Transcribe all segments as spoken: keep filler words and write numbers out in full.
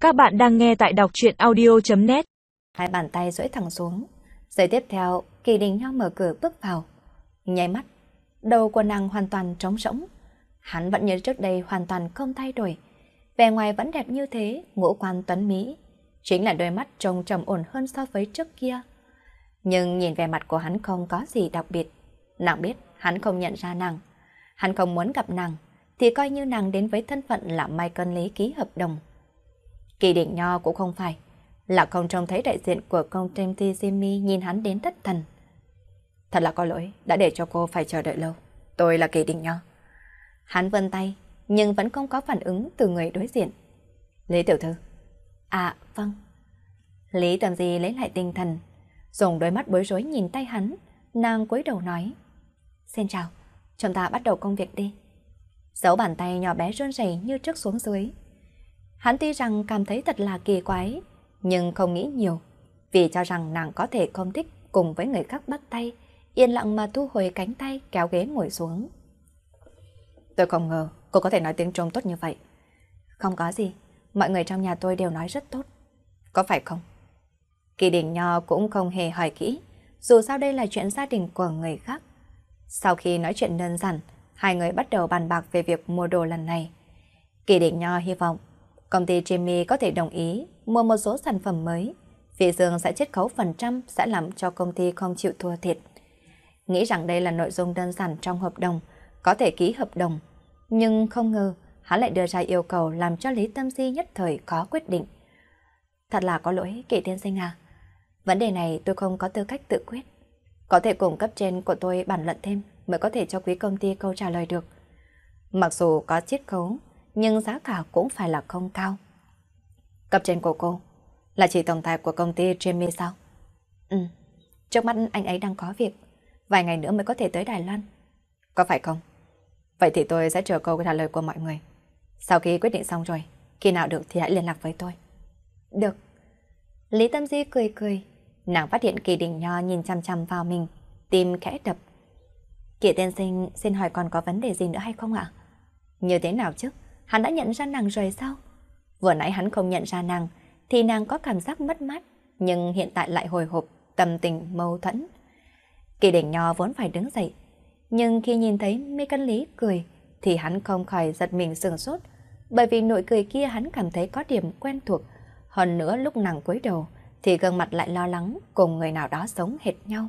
Các bạn đang nghe tại đọc truyện audio chấm net. Hai bàn tay duỗi thẳng xuống. Giây tiếp theo, Kỳ Đình Nho mở cửa bước vào. Nháy mắt, đầu của nàng hoàn toàn trống rỗng. Hắn vẫn như trước đây hoàn toàn không thay đổi. Vẻ ngoài vẫn đẹp như thế, ngũ quan tuấn mỹ. Chính là đôi mắt trông trầm ổn hơn so với trước kia. Nhưng nhìn vẻ mặt của hắn không có gì đặc biệt. Nàng biết hắn không nhận ra nàng. Hắn không muốn gặp nàng, thì coi như nàng đến với thân phận là Michael Lý ký hợp đồng. Kỳ Đình Nho cũng không phải là không trông thấy đại diện của công ty Jimmy nhìn hắn đến thất thần. Thật là có lỗi, đã để cho cô phải chờ đợi lâu. Tôi là Kỳ Đình Nho. Hắn vươn tay, nhưng vẫn không có phản ứng từ người đối diện. Lý tiểu thư. À, vâng. Lý Tầm Di lấy lại tinh thần, dùng đôi mắt bối rối nhìn tay hắn, nàng cúi đầu nói. Xin chào, chúng ta bắt đầu công việc đi. Dấu bàn tay nhỏ bé run rẩy như trước xuống dưới. Hắn tuy rằng cảm thấy thật là kỳ quái, nhưng không nghĩ nhiều, vì cho rằng nàng có thể không thích cùng với người khác bắt tay, yên lặng mà thu hồi cánh tay kéo ghế ngồi xuống. Tôi không ngờ cô có thể nói tiếng Trung tốt như vậy. Không có gì, mọi người trong nhà tôi đều nói rất tốt. Có phải không? Kỳ Đình Nho cũng không hề hỏi kỹ, dù sao đây là chuyện gia đình của người khác. Sau khi nói chuyện đơn giản, hai người bắt đầu bàn bạc về việc mua đồ lần này. Kỳ Đình Nho hy vọng công ty Jimmy có thể đồng ý mua một số sản phẩm mới. Vị Dương sẽ chiết khấu phần trăm, sẽ làm cho công ty không chịu thua thiệt. Nghĩ rằng đây là nội dung đơn giản trong hợp đồng, có thể ký hợp đồng. Nhưng không ngờ, hắn lại đưa ra yêu cầu làm cho Lý Tâm Di nhất thời khó quyết định. Thật là có lỗi, Kỳ tiên sinh à. Vấn đề này tôi không có tư cách tự quyết. Có thể cùng cấp trên của tôi bàn luận thêm mới có thể cho quý công ty câu trả lời được. Mặc dù có chiết khấu, nhưng giá cả cũng phải là không cao. Cấp trên của cô là chị tổng tài của công ty Jimmy sao? Ừ, trước mắt anh ấy đang có việc, vài ngày nữa mới có thể tới Đài Loan. Có phải không? Vậy thì tôi sẽ chờ câu trả lời của mọi người. Sau khi quyết định xong rồi, khi nào được thì hãy liên lạc với tôi. Được. Lý Tâm Di cười cười, nàng phát hiện Kỳ Đình Nho nhìn chăm chăm vào mình, tim khẽ đập. Kỳ tiên sinh, xin hỏi còn có vấn đề gì nữa hay không ạ? Như thế nào chứ? Hắn đã nhận ra nàng rồi sao? Vừa nãy hắn không nhận ra nàng, thì nàng có cảm giác mất mát, nhưng hiện tại lại hồi hộp, tâm tình mâu thuẫn. Kỳ Đình Nho vốn phải đứng dậy, nhưng khi nhìn thấy Mê Cân Lý cười, thì hắn không khỏi giật mình sửng sốt, bởi vì nụ cười kia hắn cảm thấy có điểm quen thuộc. Hơn nữa lúc nàng cúi đầu, thì gương mặt lại lo lắng cùng người nào đó giống hệt nhau.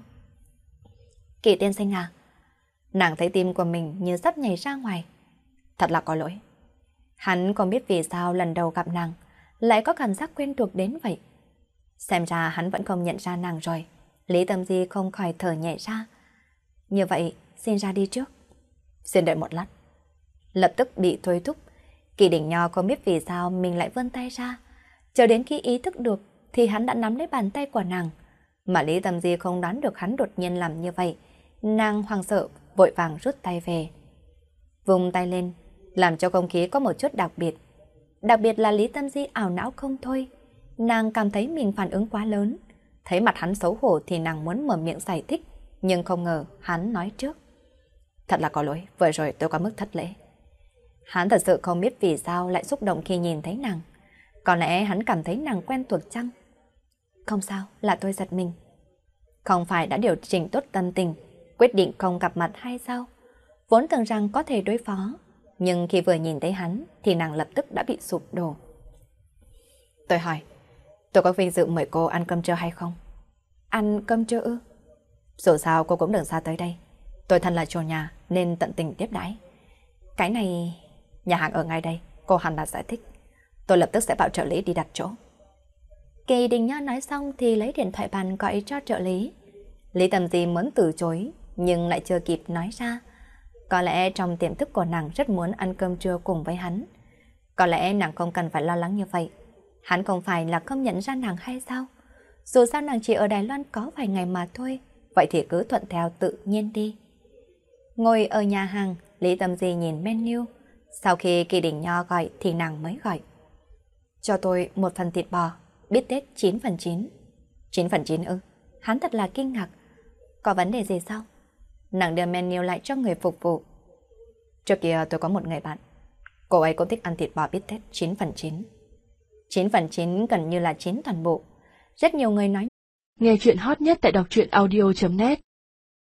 Kỳ tiên sinh à? Nàng thấy tim của mình như sắp nhảy ra ngoài. Thật là có lỗi. Hắn không biết vì sao lần đầu gặp nàng lại có cảm giác quen thuộc đến vậy. Xem ra hắn vẫn không nhận ra nàng rồi. Lý Tâm Di không khỏi thở nhẹ ra. Như vậy, xin ra đi trước. Xin đợi một lát. Lập tức bị thôi thúc. Kỳ Đình Nho không biết vì sao mình lại vươn tay ra. Chờ đến khi ý thức được thì hắn đã nắm lấy bàn tay của nàng. Mà Lý Tâm Di không đoán được hắn đột nhiên làm như vậy. Nàng hoang sợ, vội vàng rút tay về. Vùng tay lên, làm cho không khí có một chút đặc biệt. Đặc biệt là Lý Tâm Di ảo não không thôi. Nàng cảm thấy mình phản ứng quá lớn. Thấy mặt hắn xấu hổ thì nàng muốn mở miệng giải thích, nhưng không ngờ hắn nói trước. Thật là có lỗi, vừa rồi tôi có mức thất lễ. Hắn thật sự không biết vì sao lại xúc động khi nhìn thấy nàng. Có lẽ hắn cảm thấy nàng quen thuộc chăng? Không sao, là tôi giật mình. Không phải đã điều chỉnh tốt tâm tình, quyết định không gặp mặt hay sao? Vốn tưởng rằng có thể đối phó, nhưng khi vừa nhìn thấy hắn thì nàng lập tức đã bị sụp đổ. Tôi hỏi, tôi có vinh dự mời cô ăn cơm trưa hay không? Ăn cơm trưa ư? Dù sao cô cũng đừng xa tới đây. Tôi thân là chủ nhà nên tận tình tiếp đãi. Cái này... Nhà hàng ở ngay đây, cô hẳn là sẽ thích. Tôi lập tức sẽ bảo trợ lý đi đặt chỗ. Kỳ Đình Nho nói xong thì lấy điện thoại bàn gọi cho trợ lý. Lý Tâm Di muốn từ chối, nhưng lại chưa kịp nói ra. Có lẽ trong tiềm thức của nàng rất muốn ăn cơm trưa cùng với hắn. Có lẽ nàng không cần phải lo lắng như vậy. Hắn không phải là không nhận ra nàng hay sao? Dù sao nàng chỉ ở Đài Loan có vài ngày mà thôi, vậy thì cứ thuận theo tự nhiên đi. Ngồi ở nhà hàng, Lý Tâm Di nhìn menu. Sau khi Kỳ Đình Nho gọi thì nàng mới gọi. Cho tôi một phần thịt bò, bít tết chín phần chín. chín phần chín ư? Hắn thật là kinh ngạc. Có vấn đề gì sao? Nàng đưa menu lại cho người phục vụ. Trước kia tôi có một người bạn, cô ấy cũng thích ăn thịt bò bít tết chín phần chín. chín phần chín gần như là chín toàn bộ. Rất nhiều người nói. Nghe chuyện hot nhất tại đọc truyện audio chấm net